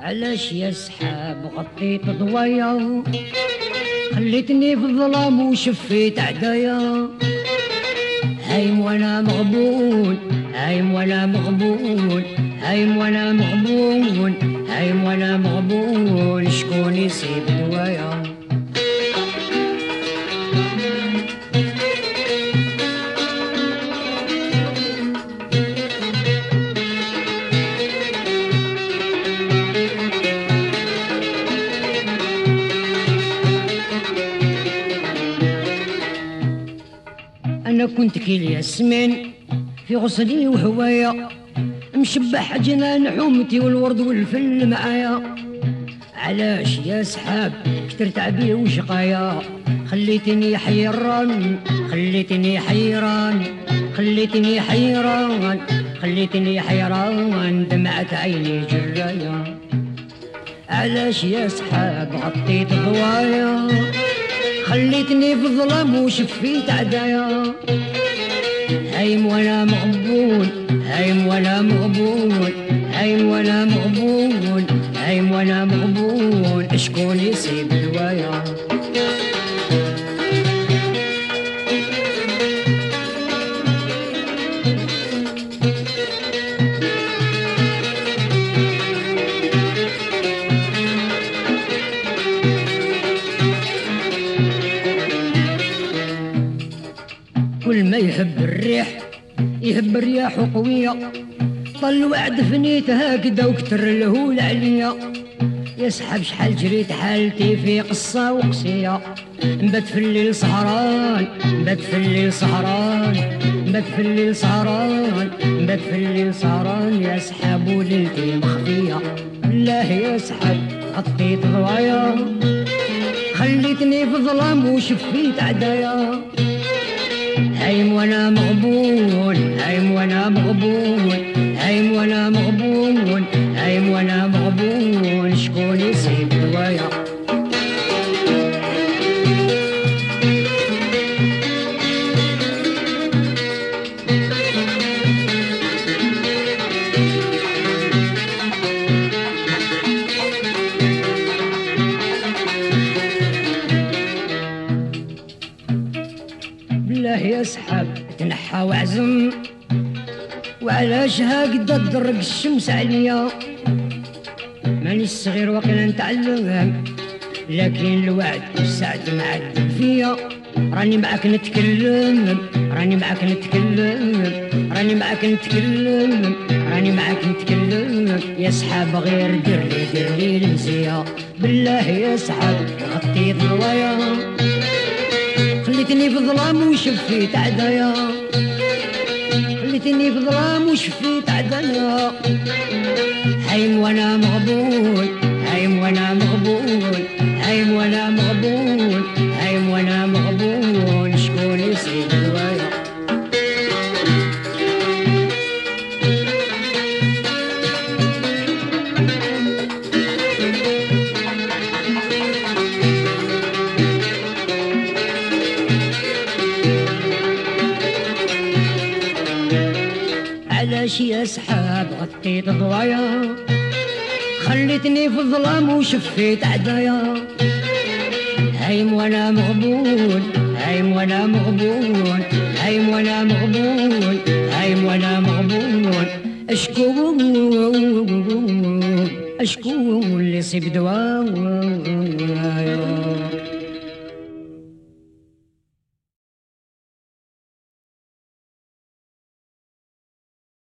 علاش يا سحاب غطيت ضوايا، خليتني في الظلام وشفيت عدايا. هايم وانا مغبون، هايم وانا مغبون، هايم وانا مغبون، هايم وانا مغبون، شكون يصيب دوايا؟ أنا كنت كيل ياسمين في غسلي وهوايا، مشبح جنان حومتي والورد والفل معايا. علاش يا سحاب كتر تعبي وشقايا، خليتني حيران، خليتني حيران، خليتني حيران، خليتني حيران، دمعت عيني جرايا. علاش يا سحاب غطيت ضوايا، خليتني في الظلام وشفيت عدايا. هايم وانا مغبون، هايم وانا مغبون، هايم وانا مغبون، هايم وانا مغبون، شكون يصيب دوايا؟ كل ما يحب الريح يهب الرياح قوية، طل وعد فنيت هكذا وكتر الهول عليا. يسحب شحال جريت حالتي في قصة وقسية، نبات في الليل سهران، نبات في الليل سهران، نبات في الليل سهران، نبات في الليل سهران، يا سحاب وليلتي مخفية. بالله يا سحاب غطيت ضوايا، خليتني في ظلام وشفيت عدايا. هايم وانا مغبون، هايم وانا مغبون، هايم وانا مغبون، هايم وانا مغبون، شكون يصيب دوايا؟ بالله يا سحاب تنحى وعزم، وعلاش هكذا تدرق الشمس عليا؟ ماني الصغير وقيلا نتعلم، لكن الوعد والسعد معدل فيا. راني معاك نتكلم، راني معاك نتكلم، راني معاك نتكلم، راني معاك نتكلم، يا سحاب غير دير لي المزية. بالله يا سحاب غطيت ضوايا، خليتني في ظلام وشفيت عدايا، خليتني في ظلام وشفيت عدايا. هايم وانا مغبون، هايم وانا مغبون، هايم وانا مغبون، هايم وانا مغبون، شكون يصيب دوايا؟ علاش يا سحاب غطيت ضوايا، خليتني في الظلام وشفيت عدايا. هايم وانا مغبون، هايم وانا مغبون، هايم وانا مغبون، هايم وانا مغبون، اشكون اشكون اللي يصيب دوايا.